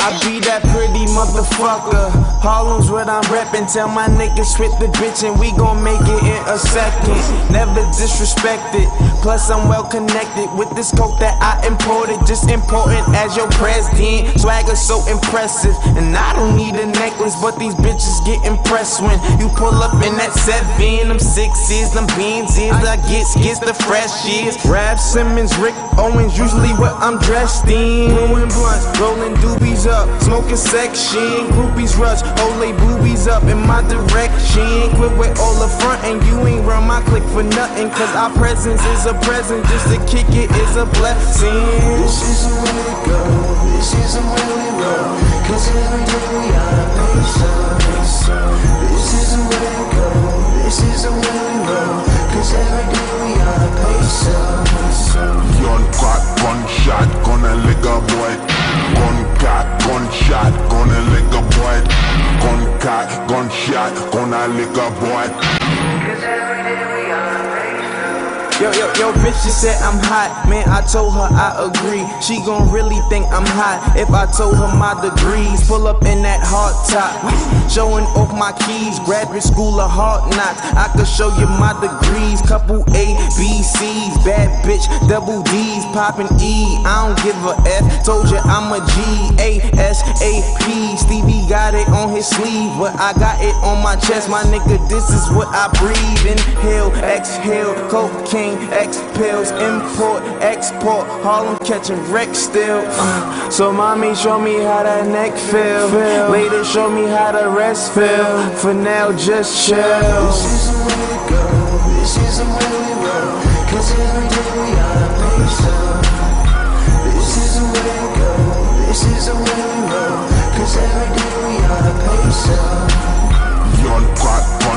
I be that pretty motherfucker. Harlem's what I'm reppin'. Tell my niggas with the bitch and we gon' make it in a second. Never disrespected. Plus I'm well connected with this coke that I imported. Just important as your president. Swagger so impressive. And I don't need a necklace, but these bitches get impressed when you pull up in that 7. Them 6s, them beans is. I gets the fresh years. Rap Simmons, Rick Owens, usually what I'm dressed in. Blowing blunts, rolling doobies up, smoking section. Groupies rush, hold they boobies up in my direction. Quit with all the front and you ain't run my click for nothing. Cause our presence is a present, just to kick it is a blessing. This isn't where we go, this isn't where we roll. Cause every day we gotta pay some. This isn't where we go, this isn't where we roll. Cause every day we gotta pay some. Gun cock, gunshot, gonna lick a boy. Gun cock, gunshot, gonna lick a boy. Gun cock, gunshot, gonna lick a boy. Cause every day we gotta pay some. Yo, bitch, she said I'm hot. Man, I told her I agree. She gon' really think I'm hot if I told her my degrees. Pull up in that hard top, showing off my keys. Graduate school of hard knocks. I could show you my degrees. Couple A, B, C's. Bad bitch, double D's. Poppin' E, I don't give a F. Told you I'm a G, A-S-A-P. Stevie got it on his sleeve, but I got it on my chest. My nigga, this is what I breathe. Inhale, exhale, cocaine, X pills, import, export, Harlem catching wreck still. So mommy, show me how that neck feel. Later, show me how the rest feel. For now, just chill. This isn't where we go, this isn't where we roll. Cause every day we gotta pay some. This isn't where we go, this isn't where we roll. Cause every day we gotta pay some. Gun cock,